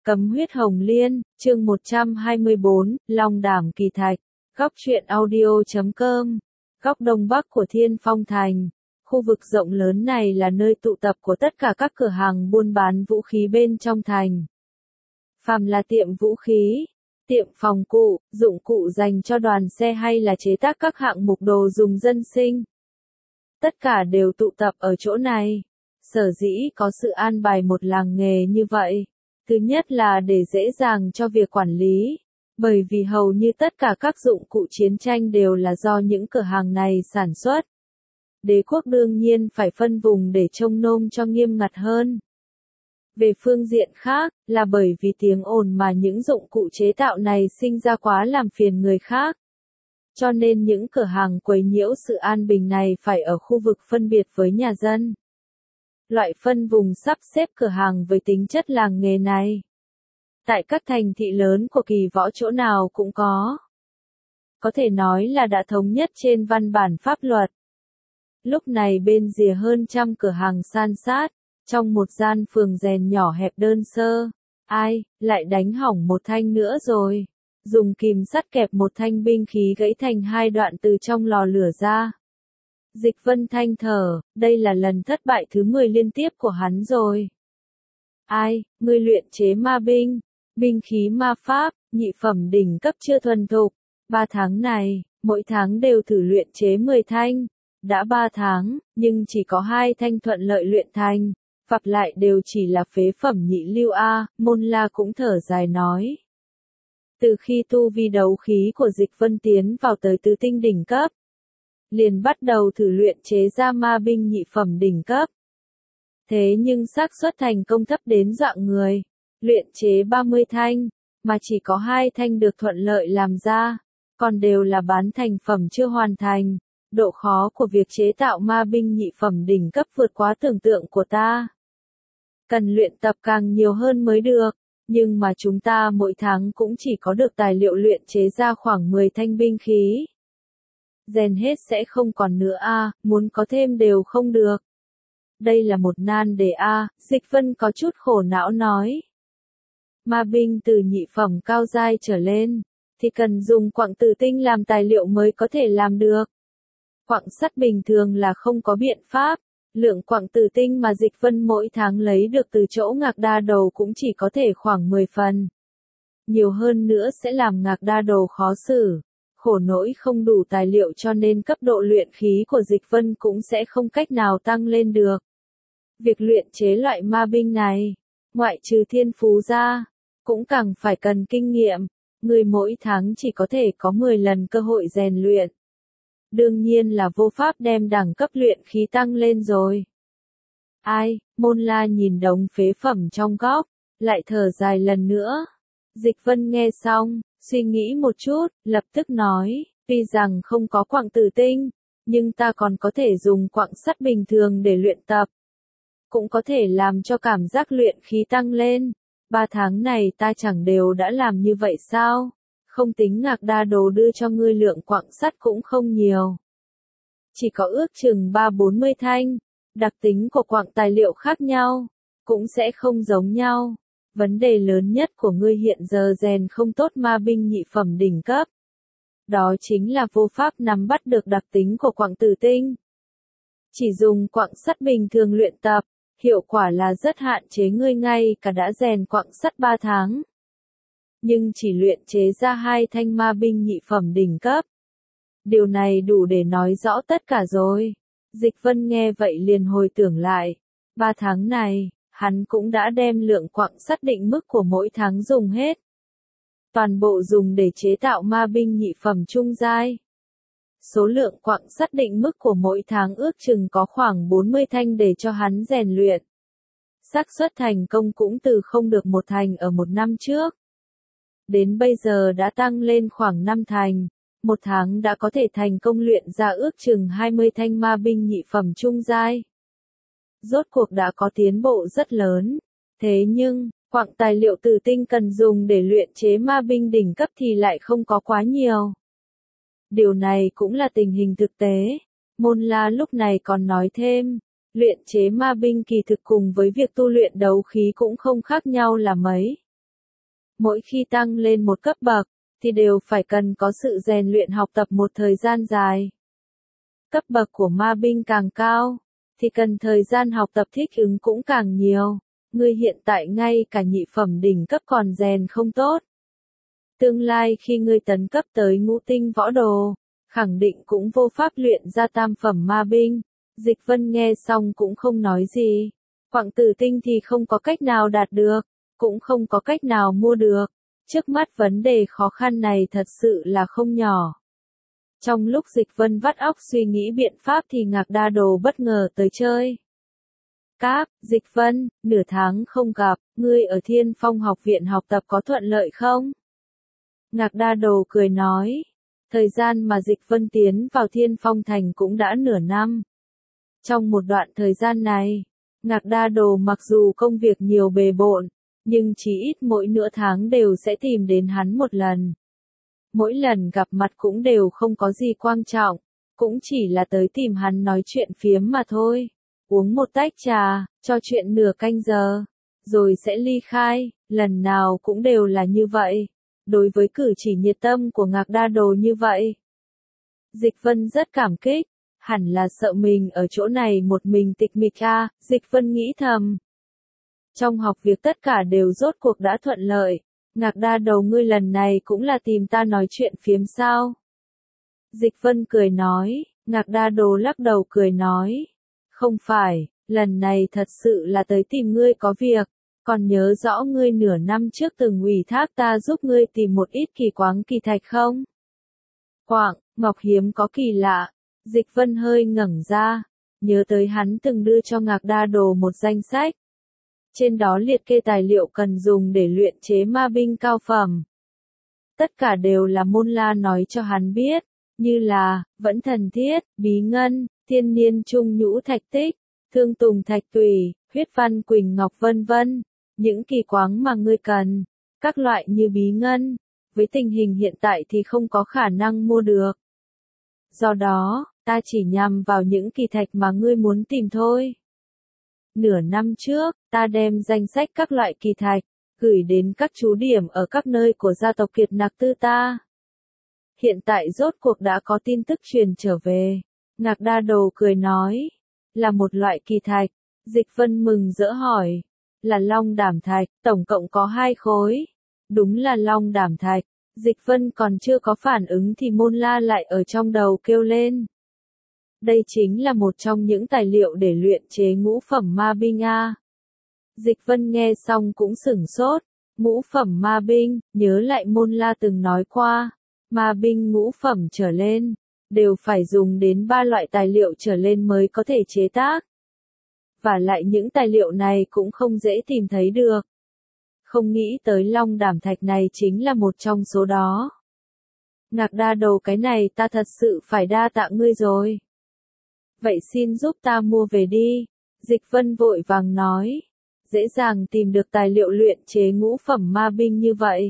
Cấm huyết hồng liên, chương 124, Long Đảm Kỳ Thạch, góc truyện audio.com, góc đông bắc của Thiên Phong Thành. Khu vực rộng lớn này là nơi tụ tập của tất cả các cửa hàng buôn bán vũ khí bên trong thành. Phàm là tiệm vũ khí, tiệm phòng cụ, dụng cụ dành cho đoàn xe hay là chế tác các hạng mục đồ dùng dân sinh. Tất cả đều tụ tập ở chỗ này. Sở dĩ có sự an bài một làng nghề như vậy. Thứ nhất là để dễ dàng cho việc quản lý, bởi vì hầu như tất cả các dụng cụ chiến tranh đều là do những cửa hàng này sản xuất. Đế quốc đương nhiên phải phân vùng để trông nom cho nghiêm ngặt hơn. Về phương diện khác, là bởi vì tiếng ồn mà những dụng cụ chế tạo này sinh ra quá làm phiền người khác. Cho nên những cửa hàng quấy nhiễu sự an bình này phải ở khu vực phân biệt với nhà dân. Loại phân vùng sắp xếp cửa hàng với tính chất làng nghề này. Tại các thành thị lớn của Kỳ Võ chỗ nào cũng có. Có thể nói là đã thống nhất trên văn bản pháp luật. Lúc này bên rìa hơn trăm cửa hàng san sát, trong một gian phường rèn nhỏ hẹp đơn sơ. Ai, lại đánh hỏng một thanh nữa rồi. Dùng kìm sắt kẹp một thanh binh khí gãy thành hai đoạn từ trong lò lửa ra. Dịch Vân than thở, đây là lần thất bại thứ 10 liên tiếp của hắn rồi. Ai, ngươi luyện chế ma binh, binh khí ma pháp, nhị phẩm đỉnh cấp chưa thuần thục. 3 tháng này, mỗi tháng đều thử luyện chế 10 thanh. Đã 3 tháng, nhưng chỉ có 2 thanh thuận lợi luyện thành. Phặp lại đều chỉ là phế phẩm nhị lưu A, Môn La cũng thở dài nói. Từ khi tu vi đấu khí của Dịch Vân tiến vào tới tứ tinh đỉnh cấp, liền bắt đầu thử luyện chế ra ma binh nhị phẩm đỉnh cấp. Thế nhưng xác suất thành công thấp đến dọa người. Luyện chế 30 thanh, mà chỉ có 2 thanh được thuận lợi làm ra, còn đều là bán thành phẩm chưa hoàn thành. Độ khó của việc chế tạo ma binh nhị phẩm đỉnh cấp vượt quá tưởng tượng của ta. Cần luyện tập càng nhiều hơn mới được, nhưng mà chúng ta mỗi tháng cũng chỉ có được tài liệu luyện chế ra khoảng 10 thanh binh khí. Rèn hết sẽ không còn nữa a, muốn có thêm đều không được. Đây là một nan đề a, Dịch Vân có chút khổ não nói. Ma binh từ nhị phẩm cao giai trở lên, thì cần dùng quặng tử tinh làm tài liệu mới có thể làm được. Quặng sắt bình thường là không có biện pháp, lượng quặng tử tinh mà Dịch Vân mỗi tháng lấy được từ chỗ Ngạc Đa Đầu cũng chỉ có thể khoảng 10 phần. Nhiều hơn nữa sẽ làm Ngạc Đa Đầu khó xử. Khổ nỗi không đủ tài liệu cho nên cấp độ luyện khí của Dịch Vân cũng sẽ không cách nào tăng lên được. Việc luyện chế loại ma binh này, ngoại trừ thiên phú ra, cũng càng phải cần kinh nghiệm. Người mỗi tháng chỉ có thể có 10 lần cơ hội rèn luyện. Đương nhiên là vô pháp đem đẳng cấp luyện khí tăng lên rồi. Ai, Môn La nhìn đống phế phẩm trong góc, lại thở dài lần nữa. Dịch Vân nghe xong, suy nghĩ một chút, lập tức nói, tuy rằng không có quặng tử tinh, nhưng ta còn có thể dùng quặng sắt bình thường để luyện tập. Cũng có thể làm cho cảm giác luyện khí tăng lên. 3 tháng này ta chẳng đều đã làm như vậy sao? Không tính Ngạc Đa Đồ đưa cho ngươi lượng quặng sắt cũng không nhiều. Chỉ có ước chừng 30-40 thanh. Đặc tính của quặng tài liệu khác nhau, cũng sẽ không giống nhau. Vấn đề lớn nhất của ngươi hiện giờ rèn không tốt ma binh nhị phẩm đỉnh cấp. Đó chính là vô pháp nắm bắt được đặc tính của quặng tử tinh. Chỉ dùng quặng sắt bình thường luyện tập, hiệu quả là rất hạn chế, ngươi ngay cả đã rèn quặng sắt 3 tháng. Nhưng chỉ luyện chế ra 2 thanh ma binh nhị phẩm đỉnh cấp. Điều này đủ để nói rõ tất cả rồi. Dịch Vân nghe vậy liền hồi tưởng lại. 3 tháng này, hắn cũng đã đem lượng quặng sắt định mức của mỗi tháng dùng hết. Toàn bộ dùng để chế tạo ma binh nhị phẩm trung giai. Số lượng quặng sắt định mức của mỗi tháng ước chừng có khoảng 40 thanh để cho hắn rèn luyện. Xác suất thành công cũng từ không được 1 thành ở 1 năm trước. Đến bây giờ đã tăng lên khoảng 5 thành. 1 tháng đã có thể thành công luyện ra ước chừng 20 thanh ma binh nhị phẩm trung giai. Rốt cuộc đã có tiến bộ rất lớn. Thế nhưng, quặng tài liệu tử tinh cần dùng để luyện chế ma binh đỉnh cấp thì lại không có quá nhiều. Điều này cũng là tình hình thực tế. Môn La lúc này còn nói thêm, luyện chế ma binh kỳ thực cùng với việc tu luyện đấu khí cũng không khác nhau là mấy. Mỗi khi tăng lên một cấp bậc, thì đều phải cần có sự rèn luyện học tập một thời gian dài. Cấp bậc của ma binh càng cao, thì cần thời gian học tập thích ứng cũng càng nhiều. Ngươi hiện tại ngay cả nhị phẩm đỉnh cấp còn rèn không tốt. Tương lai khi ngươi tấn cấp tới ngũ tinh võ đồ, khẳng định cũng vô pháp luyện ra tam phẩm ma binh. Dịch Vân nghe xong cũng không nói gì. Quặng tử tinh thì không có cách nào đạt được, cũng không có cách nào mua được. Trước mắt vấn đề khó khăn này thật sự là không nhỏ. Trong lúc Dịch Vân vắt óc suy nghĩ biện pháp thì Ngạc Đa Đồ bất ngờ tới chơi. Cáp, Dịch Vân, nửa tháng không gặp, ngươi ở Thiên Phong học viện học tập có thuận lợi không? Ngạc Đa Đồ cười nói, thời gian mà Dịch Vân tiến vào Thiên Phong thành cũng đã nửa năm. Trong một đoạn thời gian này, Ngạc Đa Đồ mặc dù công việc nhiều bề bộn, nhưng chỉ ít mỗi nửa tháng đều sẽ tìm đến hắn một lần. Mỗi lần gặp mặt cũng đều không có gì quan trọng, cũng chỉ là tới tìm hắn nói chuyện phiếm mà thôi. Uống một tách trà, cho chuyện nửa canh giờ, rồi sẽ ly khai, lần nào cũng đều là như vậy. Đối với cử chỉ nhiệt tâm của Ngạc Đa Đồ như vậy, Dịch Vân rất cảm kích, hẳn là sợ mình ở chỗ này một mình tịch mịch a, Dịch Vân nghĩ thầm. Trong học việc tất cả đều rốt cuộc đã thuận lợi, Ngạc Đa Đồ ngươi lần này cũng là tìm ta nói chuyện phiếm sao? Dịch Vân cười nói, Ngạc Đa Đồ lắc đầu cười nói, không phải, lần này thật sự là tới tìm ngươi có việc, còn nhớ rõ ngươi nửa năm trước từng ủy thác ta giúp ngươi tìm một ít kỳ quáng kỳ thạch không? Quạng, ngọc hiếm có kỳ lạ, Dịch Vân hơi ngẩng ra, nhớ tới hắn từng đưa cho Ngạc Đa Đồ một danh sách. Trên đó liệt kê tài liệu cần dùng để luyện chế ma binh cao phẩm. Tất cả đều là Môn La nói cho hắn biết, như là, vẫn thần thiết, bí ngân, thiên niên trung nhũ thạch tích, thương tùng thạch tùy, huyết văn quỳnh ngọc vân vân. Những kỳ quáng mà ngươi cần, các loại như bí ngân, với tình hình hiện tại thì không có khả năng mua được. Do đó, ta chỉ nhằm vào những kỳ thạch mà ngươi muốn tìm thôi. Nửa năm trước, ta đem danh sách các loại kỳ thạch, gửi đến các chú điểm ở các nơi của gia tộc Kiệt Nặc Tư ta. Hiện tại rốt cuộc đã có tin tức truyền trở về. Ngạc Đa Đồ cười nói, là một loại kỳ thạch. Dịch Vân mừng rỡ hỏi, là long đảm thạch, tổng cộng có 2 khối. Đúng là long đảm thạch. Dịch Vân còn chưa có phản ứng thì Môn La lại ở trong đầu kêu lên. Đây chính là một trong những tài liệu để luyện chế ngũ phẩm ma binh a. Dịch Vân nghe xong cũng sửng sốt, ngũ phẩm ma binh, nhớ lại Môn La từng nói qua, ma binh ngũ phẩm trở lên, đều phải dùng đến 3 loại tài liệu trở lên mới có thể chế tác. Và lại những tài liệu này cũng không dễ tìm thấy được. Không nghĩ tới long đảm thạch này chính là một trong số đó. Ngạc Đa Đồ cái này ta thật sự phải đa tạ ngươi rồi. Vậy xin giúp ta mua về đi. Dịch Vân vội vàng nói. Dễ dàng tìm được tài liệu luyện chế ngũ phẩm ma binh như vậy.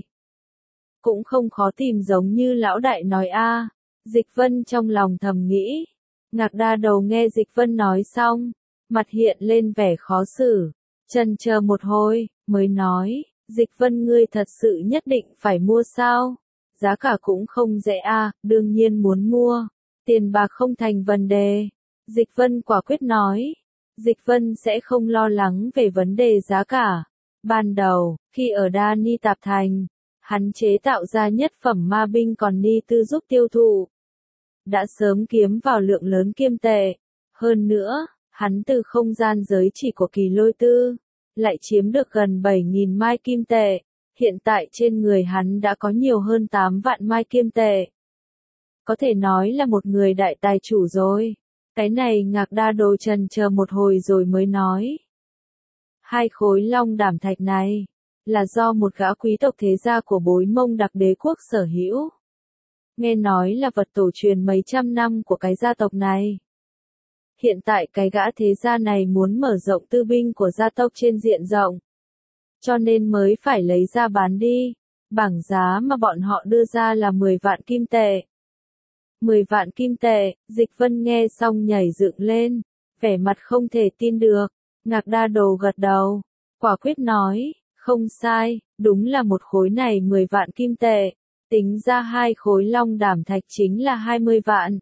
Cũng không khó tìm giống như lão đại nói a. Dịch Vân trong lòng thầm nghĩ. Ngạc Đa Đồ nghe Dịch Vân nói xong, mặt hiện lên vẻ khó xử. Chần chờ một hồi, mới nói, Dịch Vân ngươi thật sự nhất định phải mua sao? Giá cả cũng không rẻ a, đương nhiên muốn mua. Tiền bạc không thành vấn đề. Dịch Vân quả quyết nói. Dịch Vân sẽ không lo lắng về vấn đề giá cả. Ban đầu, khi ở Đa Ni Tạp Thành, hắn chế tạo ra nhất phẩm ma binh còn Ni Tư giúp tiêu thụ. Đã sớm kiếm vào lượng lớn kim tệ. Hơn nữa, hắn từ không gian giới chỉ của Kỳ Lôi Tư, lại chiếm được gần 7.000 mai kim tệ. Hiện tại trên người hắn đã có nhiều hơn 8 vạn mai kim tệ. Có thể nói là một người đại tài chủ rồi. Cái này Ngạc Đa Đồ chần chờ một hồi rồi mới nói. 2 khối long đảm thạch này, là do một gã quý tộc thế gia của Bối Mông Đặc Đế quốc sở hữu. Nghe nói là vật tổ truyền mấy trăm năm của cái gia tộc này. Hiện tại cái gã thế gia này muốn mở rộng tư binh của gia tộc trên diện rộng. Cho nên mới phải lấy ra bán đi. Bảng giá mà bọn họ đưa ra là 10 vạn kim tệ. 10 vạn kim tệ, Dịch Vân nghe xong nhảy dựng lên, vẻ mặt không thể tin được. Ngạc Đa Đồ gật đầu, quả quyết nói, Không sai, đúng là một khối này 10 vạn kim tệ. Tính ra 2 khối long đảm thạch chính là 20 vạn.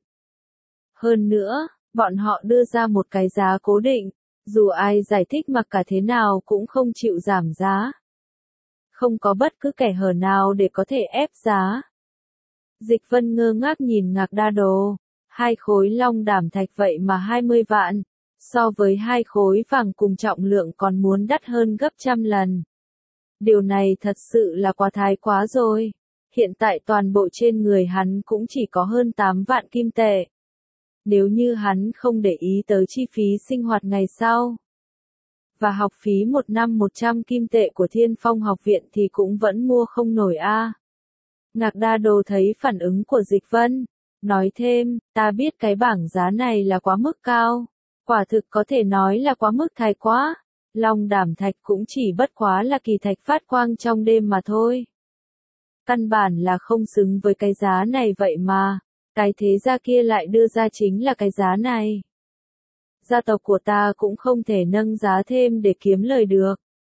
Hơn nữa, bọn họ đưa ra một cái giá cố định, dù ai giải thích mặc cả thế nào cũng không chịu giảm giá. Không có bất cứ kẻ hở nào để có thể ép giá. Dịch Vân ngơ ngác nhìn Ngạc Đa Đồ, 2 khối long đảm thạch vậy mà 20 vạn, so với 2 khối vàng cùng trọng lượng còn muốn đắt hơn gấp trăm lần. Điều này thật sự là quá thái quá rồi. Hiện tại toàn bộ trên người hắn cũng chỉ có hơn 8 vạn kim tệ. Nếu như hắn không để ý tới chi phí sinh hoạt ngày sau và học phí một năm 100 kim tệ của Thiên Phong học viện thì cũng vẫn mua không nổi a. Ngạc Đa Đồ thấy phản ứng của Dịch Vân, nói thêm, ta biết cái bảng giá này là quá mức cao, quả thực có thể nói là quá mức thái quá. Long đảm thạch cũng chỉ bất quá là kỳ thạch phát quang trong đêm mà thôi. Căn bản là không xứng với cái giá này vậy mà, cái thế gia kia lại đưa ra chính là cái giá này. Gia tộc của ta cũng không thể nâng giá thêm để kiếm lời được.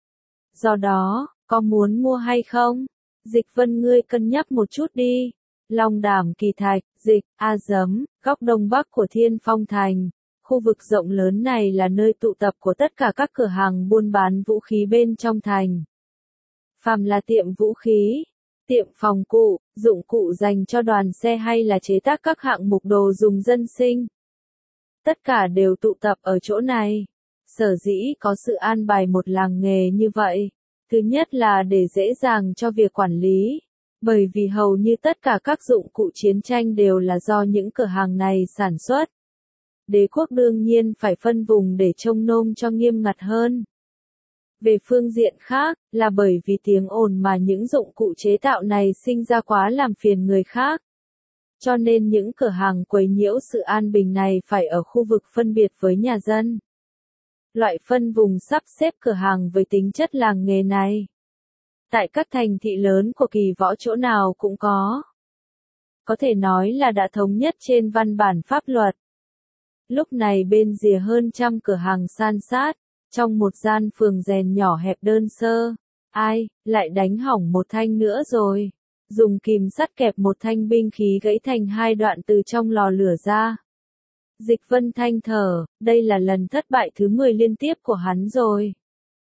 Do đó, có muốn mua hay không? Dịch Vân ngươi cân nhắc một chút đi. Long đảm kỳ thạch, dịch, góc đông bắc của Thiên Phong Thành. Khu vực rộng lớn này là nơi tụ tập của tất cả các cửa hàng buôn bán vũ khí bên trong thành. Phàm là tiệm vũ khí, tiệm phòng cụ, dụng cụ dành cho đoàn xe hay là chế tác các hạng mục đồ dùng dân sinh. Tất cả đều tụ tập ở chỗ này. Sở dĩ có sự an bài một làng nghề như vậy. Thứ nhất là để dễ dàng cho việc quản lý. Bởi vì hầu như tất cả các dụng cụ chiến tranh đều là do những cửa hàng này sản xuất. Đế quốc đương nhiên phải phân vùng để trông nom cho nghiêm ngặt hơn. Về phương diện khác, là bởi vì tiếng ồn mà những dụng cụ chế tạo này sinh ra quá làm phiền người khác. Cho nên những cửa hàng quấy nhiễu sự an bình này phải ở khu vực phân biệt với nhà dân. Loại phân vùng sắp xếp cửa hàng với tính chất làng nghề này. Tại các thành thị lớn của Kỳ Võ chỗ nào cũng có. Có thể nói là đã thống nhất trên văn bản pháp luật. Lúc này bên rìa hơn trăm cửa hàng san sát, trong một gian phường rèn nhỏ hẹp đơn sơ. Ai, lại đánh hỏng một thanh nữa rồi. Dùng kìm sắt kẹp một thanh binh khí gãy thành 2 đoạn từ trong lò lửa ra. Dịch Vân than thở, đây là lần thất bại thứ 10 liên tiếp của hắn rồi.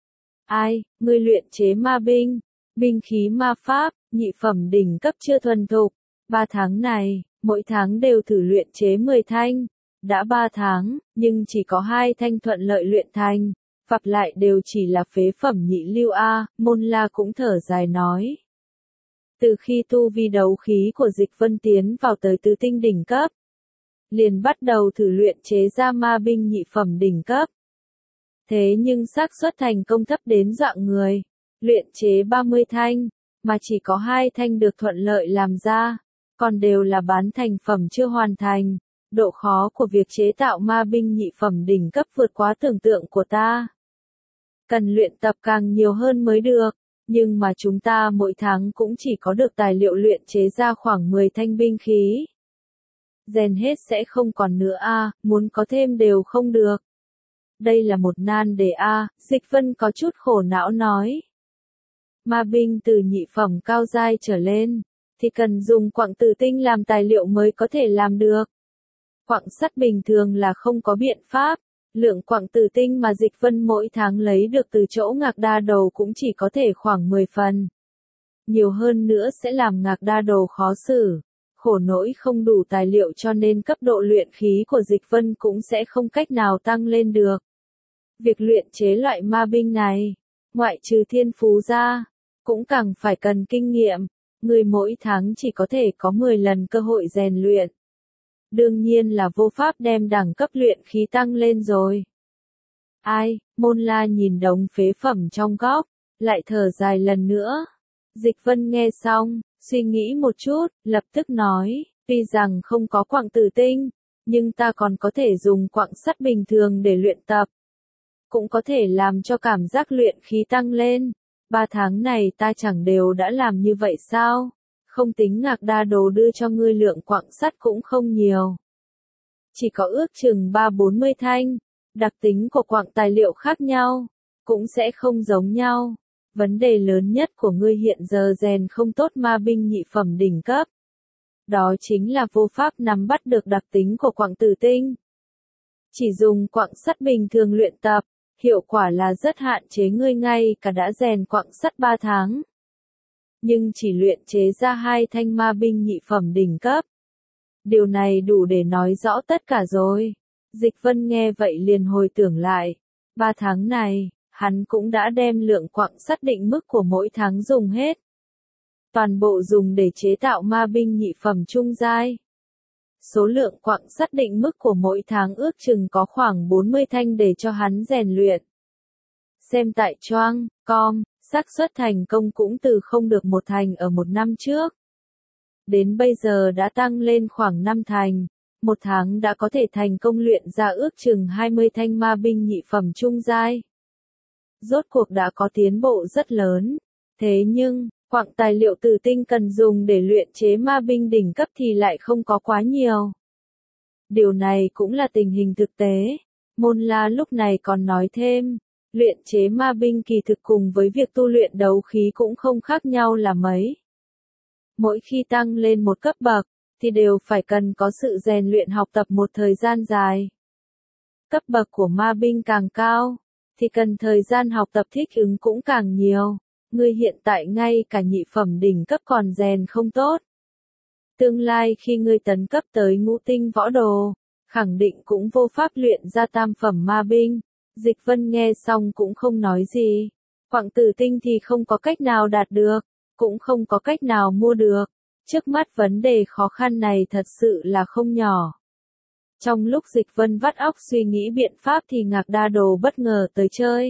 Ai, ngươi luyện chế ma binh, binh khí ma pháp, nhị phẩm đỉnh cấp chưa thuần thục. 3 tháng này, mỗi tháng đều thử luyện chế 10 thanh. Đã 3 tháng, nhưng chỉ có 2 thanh thuận lợi luyện thành. Vặp lại đều chỉ là phế phẩm nhị lưu A, Môn La cũng thở dài nói. Từ khi tu vi đấu khí của Dịch Vân tiến vào tới tứ tinh đỉnh cấp, liền bắt đầu thử luyện chế ra ma binh nhị phẩm đỉnh cấp. Thế nhưng xác suất thành công thấp đến dọa người. Luyện chế 30 thanh, mà chỉ có 2 thanh được thuận lợi làm ra, còn đều là bán thành phẩm chưa hoàn thành. Độ khó của việc chế tạo ma binh nhị phẩm đỉnh cấp vượt quá tưởng tượng của ta. Cần luyện tập càng nhiều hơn mới được, nhưng mà chúng ta mỗi tháng cũng chỉ có được tài liệu luyện chế ra khoảng 10 thanh binh khí. Rèn hết sẽ không còn nữa a, muốn có thêm đều không được. Đây là một nan đề a, Dịch Vân có chút khổ não nói. Ma binh từ nhị phẩm cao giai trở lên, thì cần dùng quặng tử tinh làm tài liệu mới có thể làm được. Quặng sắt bình thường là không có biện pháp. Lượng quặng tử tinh mà Dịch Vân mỗi tháng lấy được từ chỗ Ngạc Đa Đồ cũng chỉ có thể khoảng 10 phần. Nhiều hơn nữa sẽ làm Ngạc Đa Đồ khó xử. Khổ nỗi không đủ tài liệu cho nên cấp độ luyện khí của Dịch Vân cũng sẽ không cách nào tăng lên được. Việc luyện chế loại ma binh này, ngoại trừ thiên phú ra, cũng càng phải cần kinh nghiệm. Người mỗi tháng chỉ có thể có 10 lần cơ hội rèn luyện. Đương nhiên là vô pháp đem đẳng cấp luyện khí tăng lên rồi. Ai, Môn La nhìn đống phế phẩm trong góc, lại thở dài lần nữa. Dịch Vân nghe xong, suy nghĩ một chút, lập tức nói, tuy rằng không có quặng tử tinh, nhưng ta còn có thể dùng quặng sắt bình thường để luyện tập. Cũng có thể làm cho cảm giác luyện khí tăng lên. 3 tháng này ta chẳng đều đã làm như vậy sao? Không tính Ngạc Đa Đồ đưa cho ngươi lượng quặng sắt cũng không nhiều. Chỉ có ước chừng 3-40 thanh, đặc tính của quặng tài liệu khác nhau, cũng sẽ không giống nhau. Vấn đề lớn nhất của ngươi hiện giờ rèn không tốt ma binh nhị phẩm đỉnh cấp. Đó chính là vô pháp nắm bắt được đặc tính của quặng tử tinh. Chỉ dùng quặng sắt bình thường luyện tập, hiệu quả là rất hạn chế, ngươi ngay cả đã rèn quặng sắt 3 tháng. Nhưng chỉ luyện chế ra 2 thanh ma binh nhị phẩm đỉnh cấp. Điều này đủ để nói rõ tất cả rồi. Dịch Vân nghe vậy liền hồi tưởng lại. 3 tháng này, hắn cũng đã đem lượng quặng sắt định mức của mỗi tháng dùng hết. Toàn bộ dùng để chế tạo ma binh nhị phẩm trung giai. Số lượng quặng sắt định mức của mỗi tháng ước chừng có khoảng 40 thanh để cho hắn rèn luyện. Xem tại Choang.com, xác suất thành công cũng từ không được 1 thành ở 1 năm trước. Đến bây giờ đã tăng lên khoảng 5 thành. 1 tháng đã có thể thành công luyện ra ước chừng 20 thanh ma binh nhị phẩm trung giai. Rốt cuộc đã có tiến bộ rất lớn. Thế nhưng, quặng tài liệu tử tinh cần dùng để luyện chế ma binh đỉnh cấp thì lại không có quá nhiều. Điều này cũng là tình hình thực tế. Môn La lúc này còn nói thêm, luyện chế ma binh kỳ thực cùng với việc tu luyện đấu khí cũng không khác nhau là mấy. Mỗi khi tăng lên một cấp bậc, thì đều phải cần có sự rèn luyện học tập một thời gian dài. Cấp bậc của ma binh càng cao, thì cần thời gian học tập thích ứng cũng càng nhiều. Ngươi hiện tại ngay cả nhị phẩm đỉnh cấp còn rèn không tốt. Tương lai khi ngươi tấn cấp tới ngũ tinh võ đồ, khẳng định cũng vô pháp luyện ra tam phẩm ma binh. Dịch Vân nghe xong cũng không nói gì. Quặng tử tinh thì không có cách nào đạt được, cũng không có cách nào mua được. Trước mắt vấn đề khó khăn này thật sự là không nhỏ. Trong lúc Dịch Vân vắt óc suy nghĩ biện pháp thì Ngạc Đa Đồ bất ngờ tới chơi.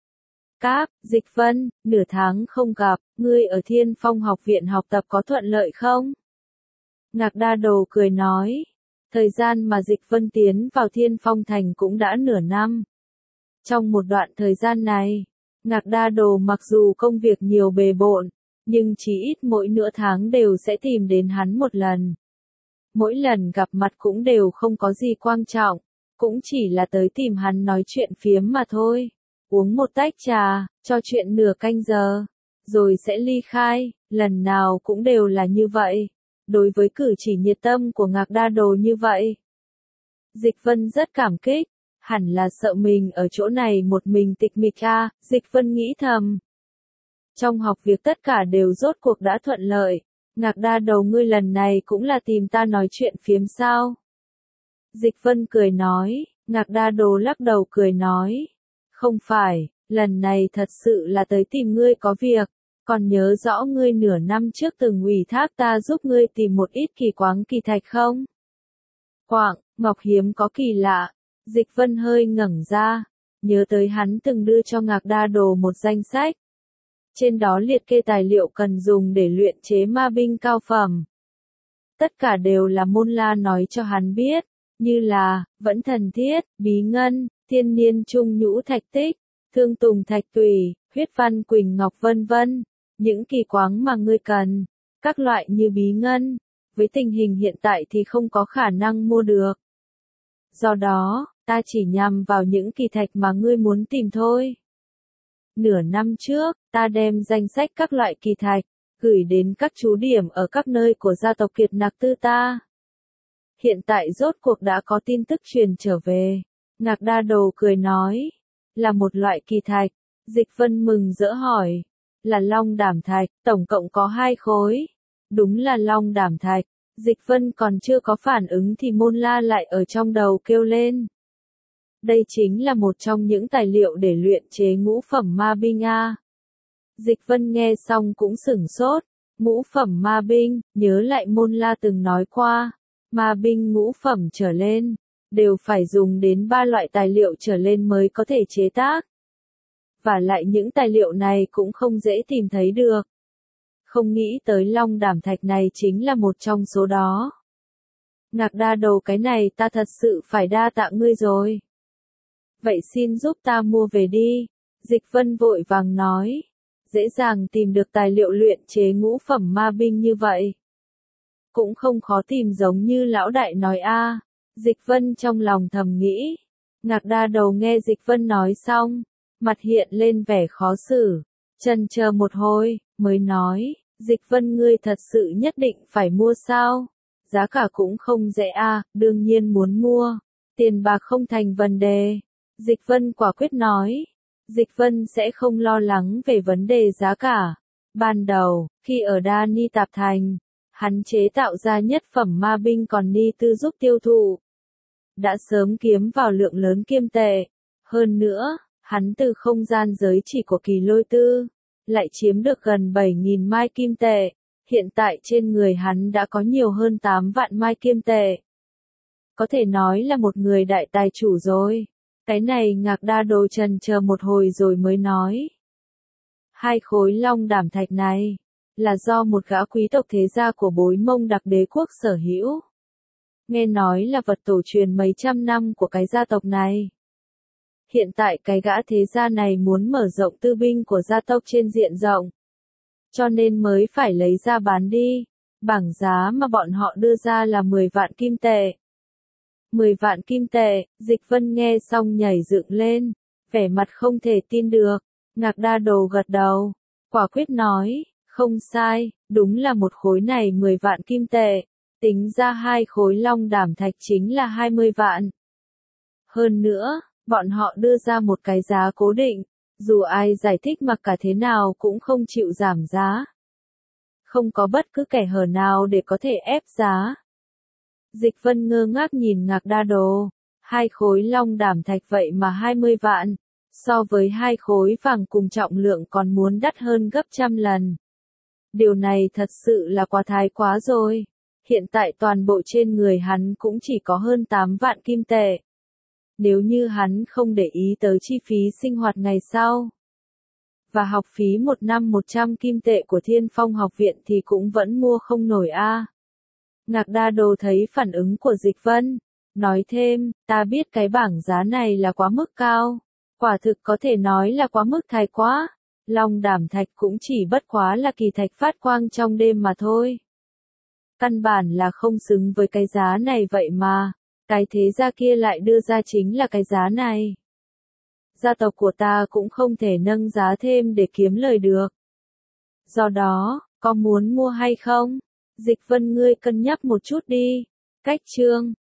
Cáp, Dịch Vân, nửa tháng không gặp, ngươi ở Thiên Phong học viện học tập có thuận lợi không? Ngạc Đa Đồ cười nói, thời gian mà Dịch Vân tiến vào Thiên Phong thành cũng đã nửa năm. Trong một đoạn thời gian này, Ngạc Đa Đồ mặc dù công việc nhiều bề bộn, nhưng chỉ ít mỗi nửa tháng đều sẽ tìm đến hắn một lần. Mỗi lần gặp mặt cũng đều không có gì quan trọng, cũng chỉ là tới tìm hắn nói chuyện phiếm mà thôi. Uống một tách trà, cho chuyện nửa canh giờ, rồi sẽ ly khai, lần nào cũng đều là như vậy. Đối với cử chỉ nhiệt tâm của Ngạc Đa Đồ như vậy, Dịch Vân rất cảm kích, hẳn là sợ mình ở chỗ này một mình tịch mịch a, Dịch Vân nghĩ thầm. Trong học việc tất cả đều rốt cuộc đã thuận lợi, Ngạc Đa Đồ ngươi lần này cũng là tìm ta nói chuyện phiếm sao? Dịch Vân cười nói, Ngạc Đa Đồ lắc đầu cười nói, không phải, lần này thật sự là tới tìm ngươi có việc, còn nhớ rõ ngươi nửa năm trước từng ủy thác ta giúp ngươi tìm một ít kỳ quáng kỳ thạch không? Quặng, ngọc hiếm có kỳ lạ, Dịch Vân hơi ngẩng ra, nhớ tới hắn từng đưa cho Ngạc Đa Đồ một danh sách. Trên đó liệt kê tài liệu cần dùng để luyện chế ma binh cao phẩm. Tất cả đều là Môn La nói cho hắn biết, như là, vẫn thần thiết, bí ngân, thiên niên trung nhũ thạch tích, thương tùng thạch tùy, huyết văn quỳnh ngọc vân vân. Những kỳ quáng mà ngươi cần, các loại như bí ngân, với tình hình hiện tại thì không có khả năng mua được. Do đó, ta chỉ nhằm vào những kỳ thạch mà ngươi muốn tìm thôi. Nửa năm trước, ta đem danh sách các loại kỳ thạch, gửi đến các chú điểm ở các nơi của gia tộc Kiệt Nặc Tư ta. Hiện tại rốt cuộc đã có tin tức truyền trở về. Ngạc Đa Đồ cười nói, là một loại kỳ thạch. Dịch Vân mừng rỡ hỏi, là long đảm thạch, tổng cộng có 2 khối. Đúng là long đảm thạch. Dịch Vân còn chưa có phản ứng thì Môn La lại ở trong đầu kêu lên. Đây chính là một trong những tài liệu để luyện chế ngũ phẩm ma binh a. Dịch Vân nghe xong cũng sửng sốt, ngũ phẩm ma binh, nhớ lại Môn La từng nói qua, ma binh ngũ phẩm trở lên, đều phải dùng đến 3 loại tài liệu trở lên mới có thể chế tác. Và lại những tài liệu này cũng không dễ tìm thấy được. Không nghĩ tới long đảm thạch này chính là một trong số đó. Ngạc Đa Đồ cái này ta thật sự phải đa tạ ngươi rồi. Vậy xin giúp ta mua về đi. Dịch Vân vội vàng nói. Dễ dàng tìm được tài liệu luyện chế ngũ phẩm ma binh như vậy. Cũng không khó tìm giống như lão đại nói a. Dịch Vân trong lòng thầm nghĩ. Ngạc Đa Đồ nghe Dịch Vân nói xong, mặt hiện lên vẻ khó xử. Chần chờ một hồi, mới nói, Dịch Vân ngươi thật sự nhất định phải mua sao? Giá cả cũng không rẻ à, đương nhiên muốn mua. Tiền bạc không thành vấn đề. Dịch Vân quả quyết nói. Dịch Vân sẽ không lo lắng về vấn đề giá cả. Ban đầu, khi ở Đa Ni Tạp Thành, hắn chế tạo ra nhất phẩm ma binh còn Ni Tư giúp tiêu thụ. Đã sớm kiếm vào lượng lớn kim tệ. Hơn nữa, hắn từ không gian giới chỉ của Kỳ Lôi Tư, lại chiếm được gần 7.000 mai kim tệ. Hiện tại trên người hắn đã có nhiều hơn 8 vạn mai kim tệ. Có thể nói là một người đại tài chủ rồi. Cái này Ngạc Đa Đồ chần chờ một hồi rồi mới nói. 2 khối long đảm thạch này, là do một gã quý tộc thế gia của Bối Mông Đặc Đế quốc sở hữu. Nghe nói là vật tổ truyền mấy trăm năm của cái gia tộc này. Hiện tại cái gã thế gia này muốn mở rộng tư binh của gia tộc trên diện rộng. Cho nên mới phải lấy ra bán đi. Bảng giá mà bọn họ đưa ra là 10 vạn kim tệ. 10 vạn kim tệ, Dịch Vân nghe xong nhảy dựng lên. Vẻ mặt không thể tin được. Ngạc Đa Đồ gật đầu. Quả quyết nói, không sai, đúng là một khối này 10 vạn kim tệ. Tính ra 2 khối long đảm thạch chính là 20 vạn. Hơn nữa, bọn họ đưa ra một cái giá cố định. Dù ai giải thích mặc cả thế nào cũng không chịu giảm giá. Không có bất cứ kẻ hở nào để có thể ép giá. Dịch Vân ngơ ngác nhìn Ngạc Đa Đồ. 2 khối long đảm thạch vậy mà 20 vạn. So với 2 khối vàng cùng trọng lượng còn muốn đắt hơn gấp trăm lần. Điều này thật sự là quá thái quá rồi. Hiện tại toàn bộ trên người hắn cũng chỉ có hơn 8 vạn kim tệ. Nếu như hắn không để ý tới chi phí sinh hoạt ngày sau, và học phí một năm 100 kim tệ của Thiên Phong học viện thì cũng vẫn mua không nổi a. Ngạc Đa Đồ thấy phản ứng của Dịch Vân, nói thêm, ta biết cái bảng giá này là quá mức cao, quả thực có thể nói là quá mức thái quá, long đảm thạch cũng chỉ bất quá là kỳ thạch phát quang trong đêm mà thôi. Căn bản là không xứng với cái giá này vậy mà, cái thế gia kia lại đưa ra chính là cái giá này. Gia tộc của ta cũng không thể nâng giá thêm để kiếm lời được. Do đó, có muốn mua hay không? Dịch Vân ngươi cân nhắc một chút đi. Cách chương